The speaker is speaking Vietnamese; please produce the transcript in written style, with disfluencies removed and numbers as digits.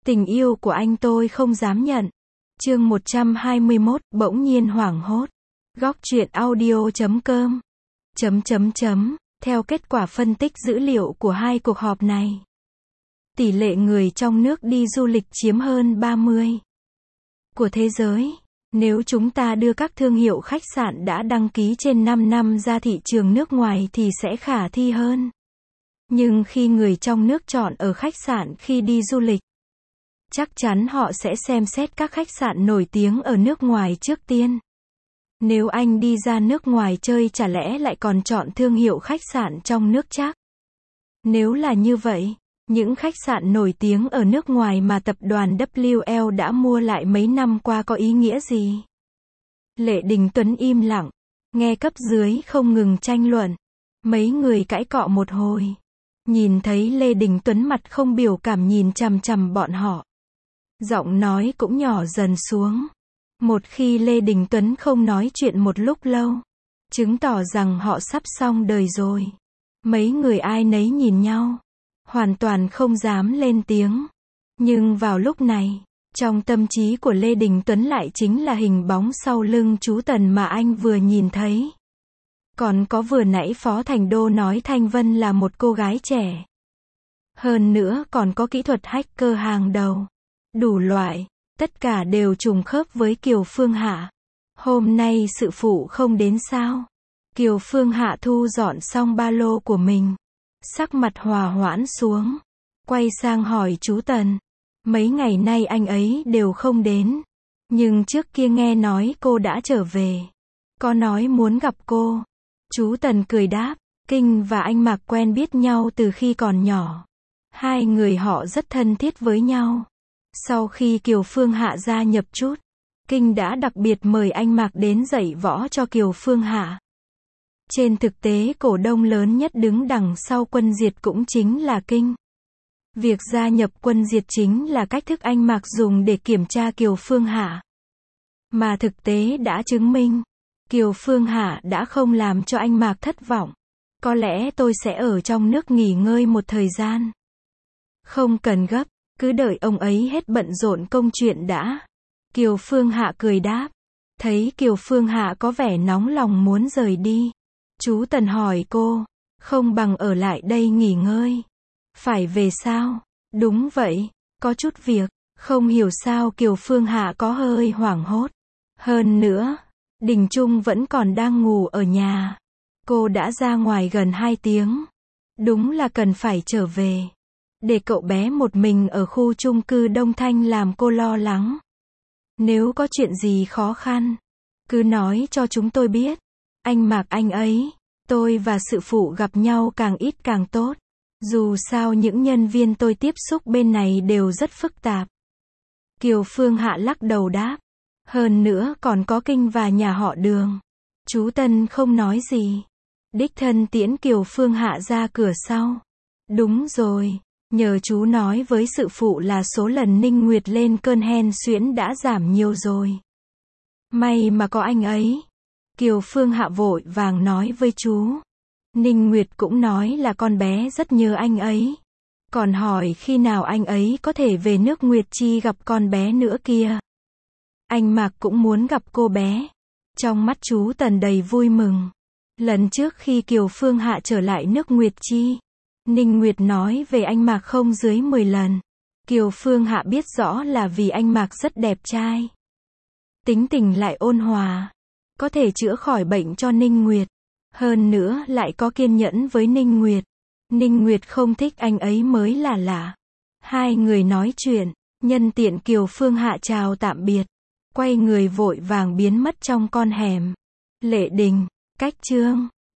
Tình yêu của anh tôi không dám nhận. Chương 121, bỗng nhiên hoảng hốt. Góc truyện audio.com. Theo kết quả phân tích dữ liệu của hai cuộc họp này, tỷ lệ người trong nước đi du lịch chiếm hơn 30% của thế giới. Nếu chúng ta đưa các thương hiệu khách sạn đã đăng ký trên 5 năm ra thị trường nước ngoài thì sẽ khả thi hơn. Nhưng khi người trong nước chọn ở khách sạn khi đi du lịch, chắc chắn họ sẽ xem xét các khách sạn nổi tiếng ở nước ngoài trước tiên. Nếu anh đi ra nước ngoài chơi chả lẽ lại còn chọn thương hiệu khách sạn trong nước chắc? Nếu là như vậy, những khách sạn nổi tiếng ở nước ngoài mà tập đoàn WL đã mua lại mấy năm qua có ý nghĩa gì? Lệ Đình Tuấn im lặng, nghe cấp dưới không ngừng tranh luận. Mấy người cãi cọ một hồi. Nhìn thấy Lê Đình Tuấn mặt không biểu cảm nhìn chằm chằm bọn họ. Giọng nói cũng nhỏ dần xuống. Một khi Lê Đình Tuấn không nói chuyện một lúc lâu, chứng tỏ rằng họ sắp xong đời rồi. Mấy người ai nấy nhìn nhau, hoàn toàn không dám lên tiếng. Nhưng vào lúc này, trong tâm trí của Lê Đình Tuấn lại chính là hình bóng sau lưng chú Tần mà anh vừa nhìn thấy. Còn có vừa nãy Phó Thành Đô nói Thanh Vân là một cô gái trẻ. Hơn nữa còn có kỹ thuật hacker hàng đầu. Đủ loại, tất cả đều trùng khớp với Kiều Phương Hạ. Hôm nay sự phụ không đến sao? Kiều Phương Hạ thu dọn xong ba lô của mình. Sắc mặt hòa hoãn xuống. Quay sang hỏi chú Tần. Mấy ngày nay anh ấy đều không đến. Nhưng trước kia nghe nói cô đã trở về. Có nói muốn gặp cô. Chú Tần cười đáp. Kinh và anh Mạc quen biết nhau từ khi còn nhỏ. Hai người họ rất thân thiết với nhau. Sau khi Kiều Phương Hạ gia nhập chút, Kinh đã đặc biệt mời anh Mạc đến dạy võ cho Kiều Phương Hạ. Trên thực tế cổ đông lớn nhất đứng đằng sau Quân Diệt cũng chính là Kinh. Việc gia nhập Quân Diệt chính là cách thức anh Mạc dùng để kiểm tra Kiều Phương Hạ. Mà thực tế đã chứng minh, Kiều Phương Hạ đã không làm cho anh Mạc thất vọng. Có lẽ tôi sẽ ở trong nước nghỉ ngơi một thời gian. Không cần gấp. Cứ đợi ông ấy hết bận rộn công chuyện đã. Kiều Phương Hạ cười đáp. Thấy Kiều Phương Hạ có vẻ nóng lòng muốn rời đi. Chú Tần hỏi cô. Không bằng ở lại đây nghỉ ngơi. Phải về sao? Đúng vậy. Có chút việc. Không hiểu sao Kiều Phương Hạ có hơi hoảng hốt. Hơn nữa, Đình Trung vẫn còn đang ngủ ở nhà. Cô đã ra ngoài gần 2 tiếng. Đúng là cần phải trở về. Để cậu bé một mình ở khu chung cư Đông Thanh làm cô lo lắng. Nếu có chuyện gì khó khăn, cứ nói cho chúng tôi biết. Anh Mạc anh ấy, tôi và sự phụ gặp nhau càng ít càng tốt. Dù sao những nhân viên tôi tiếp xúc bên này đều rất phức tạp. Kiều Phương Hạ lắc đầu đáp. Hơn nữa còn có Kinh và nhà họ Đường. Chú Tân không nói gì. Đích thân tiễn Kiều Phương Hạ ra cửa sau. Đúng rồi. Nhờ chú nói với sự phụ là số lần Ninh Nguyệt lên cơn hen suyễn đã giảm nhiều rồi. May mà có anh ấy. Kiều Phương Hạ vội vàng nói với chú. Ninh Nguyệt cũng nói là con bé rất nhớ anh ấy. Còn hỏi khi nào anh ấy có thể về nước Nguyệt Chi gặp con bé nữa kia. Anh Mạc cũng muốn gặp cô bé. Trong mắt chú Tần đầy vui mừng. Lần trước khi Kiều Phương Hạ trở lại nước Nguyệt Chi, Ninh Nguyệt nói về anh Mạc không dưới 10 lần. Kiều Phương Hạ biết rõ là vì anh Mạc rất đẹp trai. Tính tình lại ôn hòa. Có thể chữa khỏi bệnh cho Ninh Nguyệt. Hơn nữa lại có kiên nhẫn với Ninh Nguyệt. Ninh Nguyệt không thích anh ấy mới là lạ. Hai người nói chuyện. Nhân tiện Kiều Phương Hạ chào tạm biệt. Quay người vội vàng biến mất trong con hẻm. Lệ Đình, cách chương